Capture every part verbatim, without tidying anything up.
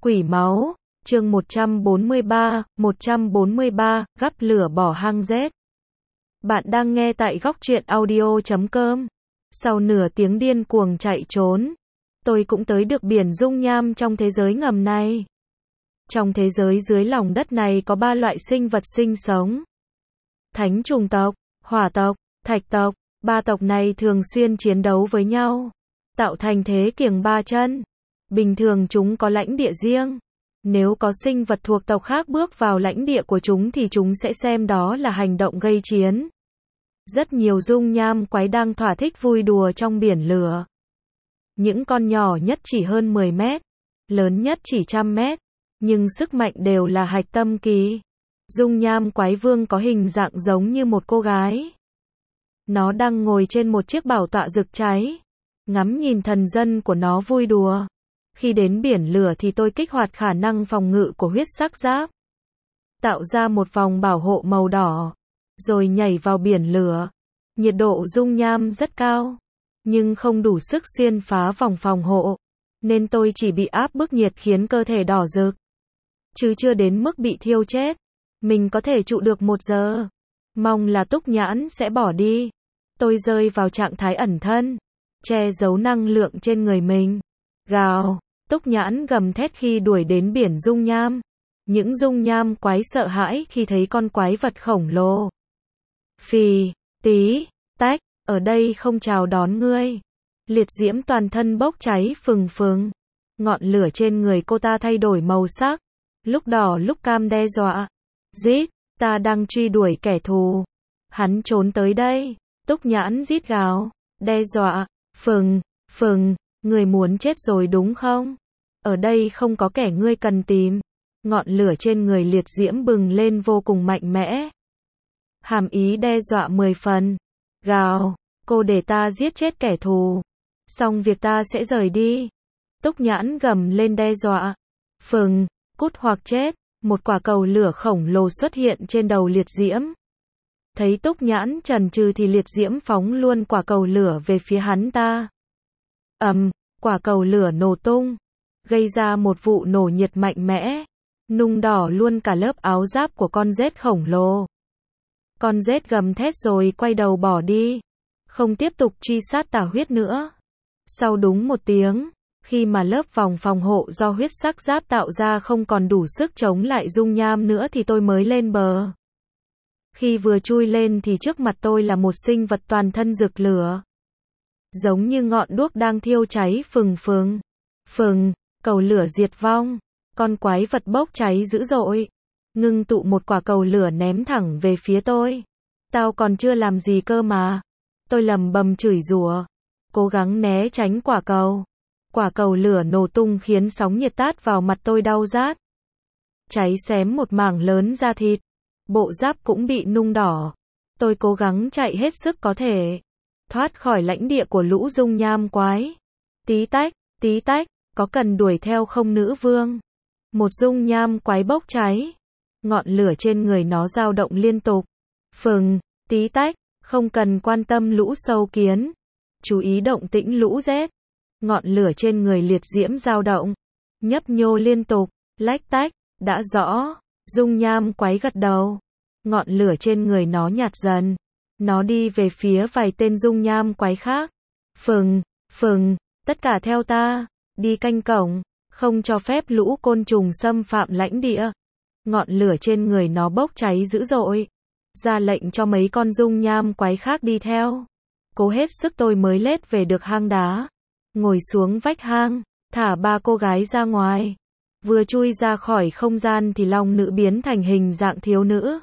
Quỷ máu, chương một trăm bốn mươi ba, một trăm bốn mươi ba, gắp lửa bỏ hang rết. Bạn đang nghe tại góc truyện audio chấm com. Sau nửa tiếng điên cuồng chạy trốn, tôi cũng tới được biển dung nham trong thế giới ngầm này. Trong thế giới dưới lòng đất này có ba loại sinh vật sinh sống. Thánh trùng tộc, hỏa tộc, thạch tộc. Ba tộc này thường xuyên chiến đấu với nhau, tạo thành thế kiềng ba chân. Bình thường chúng có lãnh địa riêng. Nếu có sinh vật thuộc tộc khác bước vào lãnh địa của chúng thì chúng sẽ xem đó là hành động gây chiến. Rất nhiều dung nham quái đang thỏa thích vui đùa trong biển lửa. Những con nhỏ nhất chỉ hơn mười mét, lớn nhất chỉ trăm mét, nhưng sức mạnh đều là hạch tâm kỳ. Dung nham quái vương có hình dạng giống như một cô gái. Nó đang ngồi trên một chiếc bảo tọa rực cháy, ngắm nhìn thần dân của nó vui đùa. Khi đến biển lửa thì tôi kích hoạt khả năng phòng ngự của huyết sắc giáp, tạo ra một vòng bảo hộ màu đỏ, rồi nhảy vào biển lửa. Nhiệt độ dung nham rất cao, nhưng không đủ sức xuyên phá vòng phòng hộ, nên tôi chỉ bị áp bức nhiệt khiến cơ thể đỏ rực, chứ chưa đến mức bị thiêu chết. Mình có thể trụ được một giờ. Mong là Túc Nhãn sẽ bỏ đi. Tôi rơi vào trạng thái ẩn thân, che giấu năng lượng trên người mình. Gào, Túc Nhãn gầm thét khi đuổi đến biển dung nham. Những dung nham quái sợ hãi khi thấy con quái vật khổng lồ. Phì, tí, tách, ở đây không chào đón ngươi. Liệt diễm toàn thân bốc cháy phừng phừng. Ngọn lửa trên người cô ta thay đổi màu sắc, lúc đỏ lúc cam đe dọa. Rít, ta đang truy đuổi kẻ thù. Hắn trốn tới đây. Túc Nhãn rít gào, đe dọa, phừng, phừng, người muốn chết rồi đúng không? Ở đây không có kẻ ngươi cần tìm. Ngọn lửa trên người liệt diễm bừng lên vô cùng mạnh mẽ. Hàm ý đe dọa mười phần. Gào, cô để ta giết chết kẻ thù, xong việc ta sẽ rời đi. Túc Nhãn gầm lên đe dọa. Phừng, cút hoặc chết. Một quả cầu lửa khổng lồ xuất hiện trên đầu liệt diễm. Thấy Túc Nhãn chần chừ thì liệt diễm phóng luôn quả cầu lửa về phía hắn ta. Ầm, quả cầu lửa nổ tung, gây ra một vụ nổ nhiệt mạnh mẽ, nung đỏ luôn cả lớp áo giáp của con rết khổng lồ. Con rết gầm thét rồi quay đầu bỏ đi, không tiếp tục truy sát Tả Huyết nữa. Sau đúng một tiếng, khi mà lớp vòng phòng hộ do huyết sắc giáp tạo ra không còn đủ sức chống lại dung nham nữa thì tôi mới lên bờ. Khi vừa chui lên thì trước mặt tôi là một sinh vật toàn thân rực lửa, giống như ngọn đuốc đang thiêu cháy phừng phừng. Phừng, cầu lửa diệt vong. Con quái vật bốc cháy dữ dội, ngưng tụ một quả cầu lửa ném thẳng về phía tôi. Tao còn chưa làm gì cơ mà. Tôi lầm bầm chửi rủa, cố gắng né tránh quả cầu. Quả cầu lửa nổ tung khiến sóng nhiệt tát vào mặt tôi đau rát, cháy xém một mảng lớn da thịt. Bộ giáp cũng bị nung đỏ. Tôi cố gắng chạy hết sức có thể, thoát khỏi lãnh địa của lũ dung nham quái. Tí tách, tí tách, có cần đuổi theo không nữ vương? Một dung nham quái bốc cháy, ngọn lửa trên người nó dao động liên tục. Phừng, tí tách, không cần quan tâm lũ sâu kiến, chú ý động tĩnh lũ rết. Ngọn lửa trên người liệt diễm dao động, nhấp nhô liên tục, lách tách. Đã rõ. Dung nham quái gật đầu. Ngọn lửa trên người nó nhạt dần. Nó đi về phía vài tên dung nham quái khác. Phừng, phừng, tất cả theo ta, đi canh cổng, không cho phép lũ côn trùng xâm phạm lãnh địa. Ngọn lửa trên người nó bốc cháy dữ dội, ra lệnh cho mấy con dung nham quái khác đi theo. Cố hết sức tôi mới lết về được hang đá, ngồi xuống vách hang, thả ba cô gái ra ngoài. Vừa chui ra khỏi không gian thì long nữ biến thành hình dạng thiếu nữ.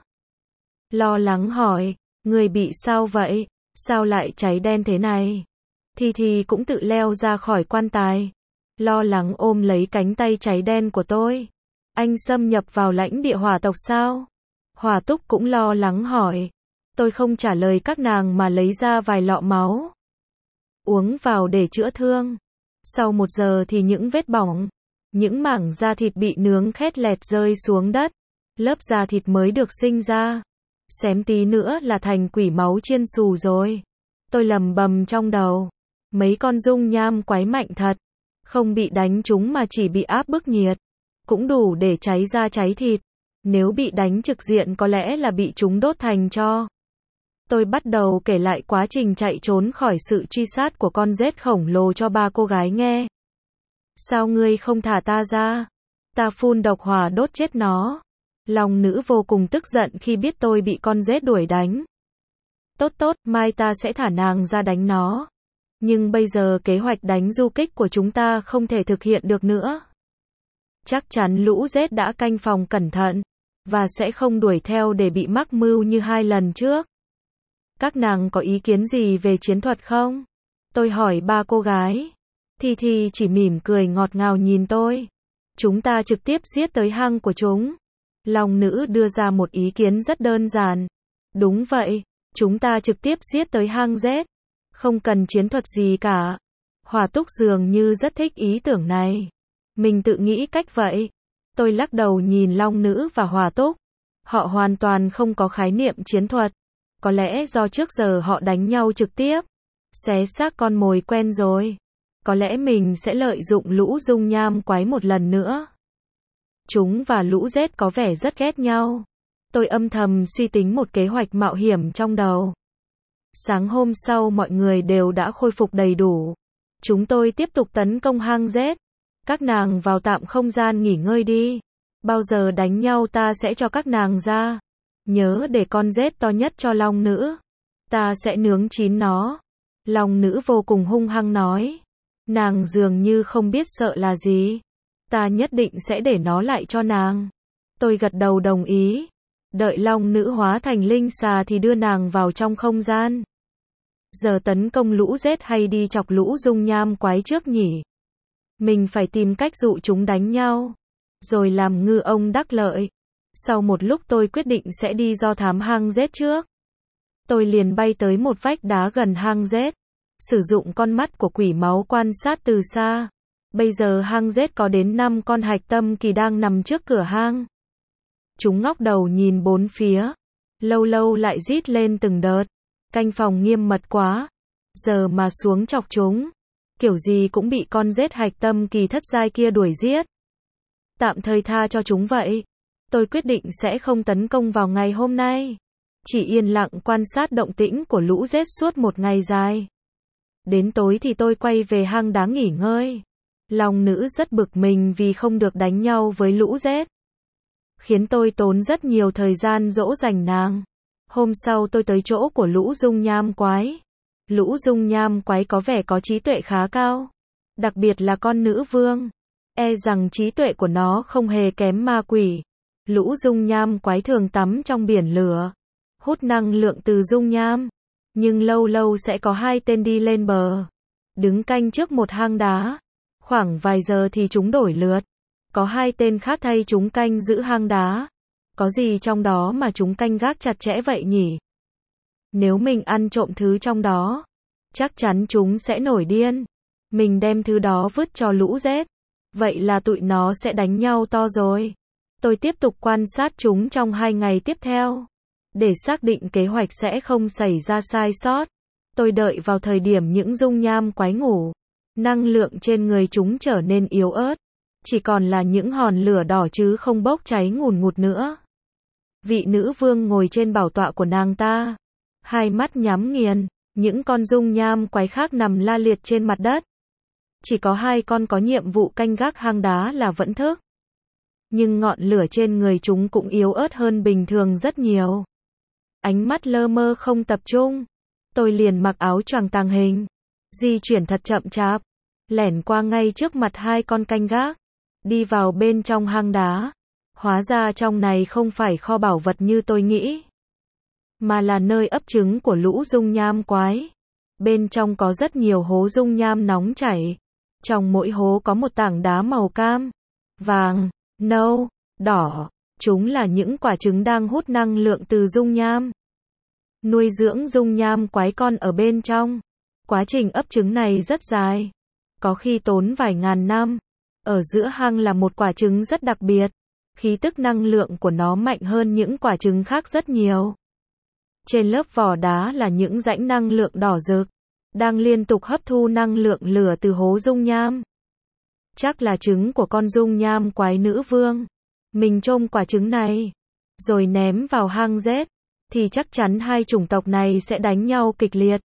Lo lắng hỏi, người bị sao vậy? Sao lại cháy đen thế này? Thì thì cũng tự leo ra khỏi quan tài, lo lắng ôm lấy cánh tay cháy đen của tôi. Anh xâm nhập vào lãnh địa hỏa tộc sao? Hỏa Túc cũng lo lắng hỏi. Tôi không trả lời các nàng mà lấy ra vài lọ máu, uống vào để chữa thương. Sau một giờ thì những vết bỏng, những mảng da thịt bị nướng khét lẹt rơi xuống đất. Lớp da thịt mới được sinh ra, xém tí nữa là thành quỷ máu chiên xù rồi. Tôi lầm bầm trong đầu. Mấy con dung nham quái mạnh thật, không bị đánh chúng mà chỉ bị áp bức nhiệt. cũng đủ để cháy da cháy thịt. Nếu bị đánh trực diện có lẽ là bị chúng đốt thành tro. Tôi bắt đầu kể lại quá trình chạy trốn khỏi sự truy sát của con rết khổng lồ cho ba cô gái nghe. Sao ngươi không thả ta ra? Ta phun độc hỏa đốt chết nó. Long nữ vô cùng tức giận khi biết tôi bị con rết đuổi đánh. Tốt tốt, mai ta sẽ thả nàng ra đánh nó. Nhưng bây giờ kế hoạch đánh du kích của chúng ta không thể thực hiện được nữa. Chắc chắn lũ rết đã canh phòng cẩn thận, và sẽ không đuổi theo để bị mắc mưu như hai lần trước. Các nàng có ý kiến gì về chiến thuật không? Tôi hỏi ba cô gái. Thi Thi chỉ mỉm cười ngọt ngào nhìn tôi. Chúng ta trực tiếp giết tới hang của chúng. Long nữ đưa ra một ý kiến rất đơn giản. Đúng vậy, chúng ta trực tiếp giết tới hang rết. Không cần chiến thuật gì cả. Hòa Túc dường như rất thích ý tưởng này. Mình tự nghĩ cách vậy. Tôi lắc đầu nhìn Long nữ và Hòa Túc. Họ hoàn toàn không có khái niệm chiến thuật. Có lẽ do trước giờ họ đánh nhau trực tiếp. Xé xác con mồi quen rồi. Có lẽ mình sẽ lợi dụng lũ dung nham quái một lần nữa. Chúng và lũ rết có vẻ rất ghét nhau. Tôi âm thầm suy tính một kế hoạch mạo hiểm trong đầu. Sáng hôm sau mọi người đều đã khôi phục đầy đủ. Chúng tôi tiếp tục tấn công hang rết. Các nàng vào tạm không gian nghỉ ngơi đi. Bao giờ đánh nhau ta sẽ cho các nàng ra. Nhớ để con rết to nhất cho long nữ. Ta sẽ nướng chín nó. Long nữ vô cùng hung hăng nói. Nàng dường như không biết sợ là gì. Ta nhất định sẽ để nó lại cho nàng. Tôi gật đầu đồng ý. Đợi long nữ hóa thành linh xà thì đưa nàng vào trong không gian. Giờ tấn công lũ rết hay đi chọc lũ dung nham quái trước nhỉ? Mình phải tìm cách dụ chúng đánh nhau. Rồi làm ngư ông đắc lợi. Sau một lúc tôi quyết định sẽ đi do thám hang rết trước. Tôi liền bay tới một vách đá gần hang rết. Sử dụng con mắt của quỷ máu quan sát từ xa. Bây giờ hang rết có đến năm con hạch tâm kỳ đang nằm trước cửa hang. Chúng ngóc đầu nhìn bốn phía. Lâu lâu lại rít lên từng đợt. Canh phòng nghiêm mật quá. Giờ mà xuống chọc chúng. Kiểu gì cũng bị con rết hạch tâm kỳ thất giai kia đuổi giết. Tạm thời tha cho chúng vậy. Tôi quyết định sẽ không tấn công vào ngày hôm nay. Chỉ yên lặng quan sát động tĩnh của lũ rết suốt một ngày dài. Đến tối thì tôi quay về hang đá nghỉ ngơi. Long nữ rất bực mình vì không được đánh nhau với lũ rết. Khiến tôi tốn rất nhiều thời gian dỗ dành nàng. Hôm sau tôi tới chỗ của lũ dung nham quái. Lũ dung nham quái có vẻ có trí tuệ khá cao. Đặc biệt là con nữ vương. E rằng trí tuệ của nó không hề kém ma quỷ. Lũ dung nham quái thường tắm trong biển lửa. Hút năng lượng từ dung nham. Nhưng lâu lâu sẽ có hai tên đi lên bờ. Đứng canh trước một hang đá. Khoảng vài giờ thì chúng đổi lượt. Có hai tên khác thay chúng canh giữ hang đá. Có gì trong đó mà chúng canh gác chặt chẽ vậy nhỉ? Nếu mình ăn trộm thứ trong đó, chắc chắn chúng sẽ nổi điên. Mình đem thứ đó vứt cho lũ rết. Vậy là tụi nó sẽ đánh nhau to rồi. Tôi tiếp tục quan sát chúng trong hai ngày tiếp theo. Để xác định kế hoạch sẽ không xảy ra sai sót. Tôi đợi vào thời điểm những dung nham quái ngủ. Năng lượng trên người chúng trở nên yếu ớt. Chỉ còn là những hòn lửa đỏ chứ không bốc cháy ngùn ngụt nữa. Vị nữ vương ngồi trên bảo tọa của nàng ta. Hai mắt nhắm nghiền. Những con dung nham quái khác nằm la liệt trên mặt đất. Chỉ có hai con có nhiệm vụ canh gác hang đá là vẫn thức. Nhưng ngọn lửa trên người chúng cũng yếu ớt hơn bình thường rất nhiều. Ánh mắt lơ mơ không tập trung. Tôi liền mặc áo choàng tàng hình. Di chuyển thật chậm chạp. Lẻn qua ngay trước mặt hai con canh gác. Đi vào bên trong hang đá. Hóa ra trong này không phải kho bảo vật như tôi nghĩ. Mà là nơi ấp trứng của lũ dung nham quái. Bên trong có rất nhiều hố dung nham nóng chảy. Trong mỗi hố có một tảng đá màu cam, vàng, nâu, đỏ. Chúng là những quả trứng đang hút năng lượng từ dung nham. Nuôi dưỡng dung nham quái con ở bên trong. Quá trình ấp trứng này rất dài. Có khi tốn vài ngàn năm. Ở giữa hang là một quả trứng rất đặc biệt. Khí tức năng lượng của nó mạnh hơn những quả trứng khác rất nhiều. Trên lớp vỏ đá là những rãnh năng lượng đỏ rực. Đang liên tục hấp thu năng lượng lửa từ hố dung nham. Chắc là trứng của con dung nham quái nữ vương. Mình trông quả trứng này, rồi ném vào hang rết, thì chắc chắn hai chủng tộc này sẽ đánh nhau kịch liệt.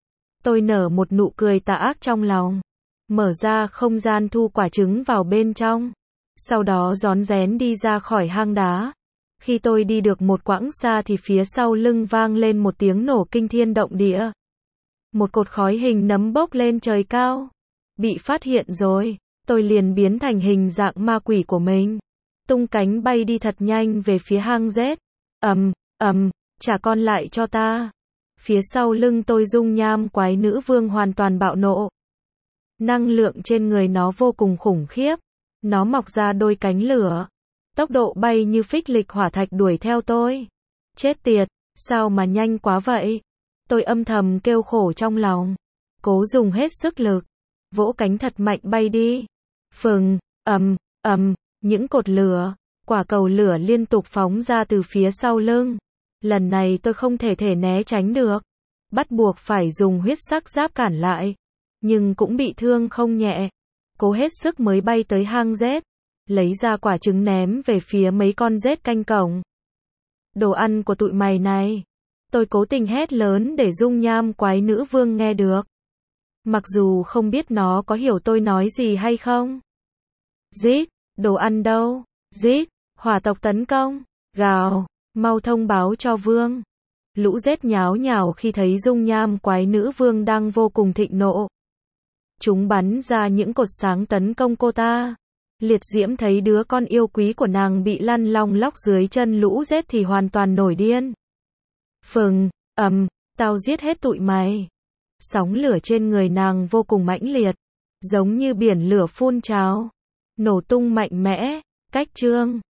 Tôi nở một nụ cười tà ác trong lòng, mở ra không gian thu quả trứng vào bên trong, sau đó rón rén đi ra khỏi hang đá. Khi tôi đi được một quãng xa thì phía sau lưng vang lên một tiếng nổ kinh thiên động địa. Một cột khói hình nấm bốc lên trời cao. Bị phát hiện rồi, tôi liền biến thành hình dạng ma quỷ của mình, tung cánh bay đi thật nhanh về phía hang rết. Ầm, ầm, trả con lại cho ta. Phía sau lưng tôi dung nham quái nữ vương hoàn toàn bạo nộ. Năng lượng trên người nó vô cùng khủng khiếp. Nó mọc ra đôi cánh lửa. Tốc độ bay như phích lịch hỏa thạch đuổi theo tôi. Chết tiệt, sao mà nhanh quá vậy? Tôi âm thầm kêu khổ trong lòng. Cố dùng hết sức lực. Vỗ cánh thật mạnh bay đi. Phừng, ầm, ầm, những cột lửa, quả cầu lửa liên tục phóng ra từ phía sau lưng. Lần này tôi không thể thể né tránh được. Bắt buộc phải dùng huyết sắc giáp cản lại. Nhưng cũng bị thương không nhẹ. Cố hết sức mới bay tới hang rết. Lấy ra quả trứng ném về phía mấy con rết canh cổng. Đồ ăn của tụi mày này. Tôi cố tình hét lớn để dung nham quái nữ vương nghe được. Mặc dù không biết nó có hiểu tôi nói gì hay không. Rít, đồ ăn đâu? Rít, hỏa tộc tấn công. Gào, mau thông báo cho vương. Lũ rết nháo nhào khi thấy dung nham quái nữ vương đang vô cùng thịnh nộ. Chúng bắn ra những cột sáng tấn công cô ta. Liệt diễm thấy đứa con yêu quý của nàng bị lăn long lóc dưới chân lũ rết thì hoàn toàn nổi điên. Phừng, ầm, tao giết hết tụi mày. Sóng lửa trên người nàng vô cùng mãnh liệt, giống như biển lửa phun trào, nổ tung mạnh mẽ. Cách chương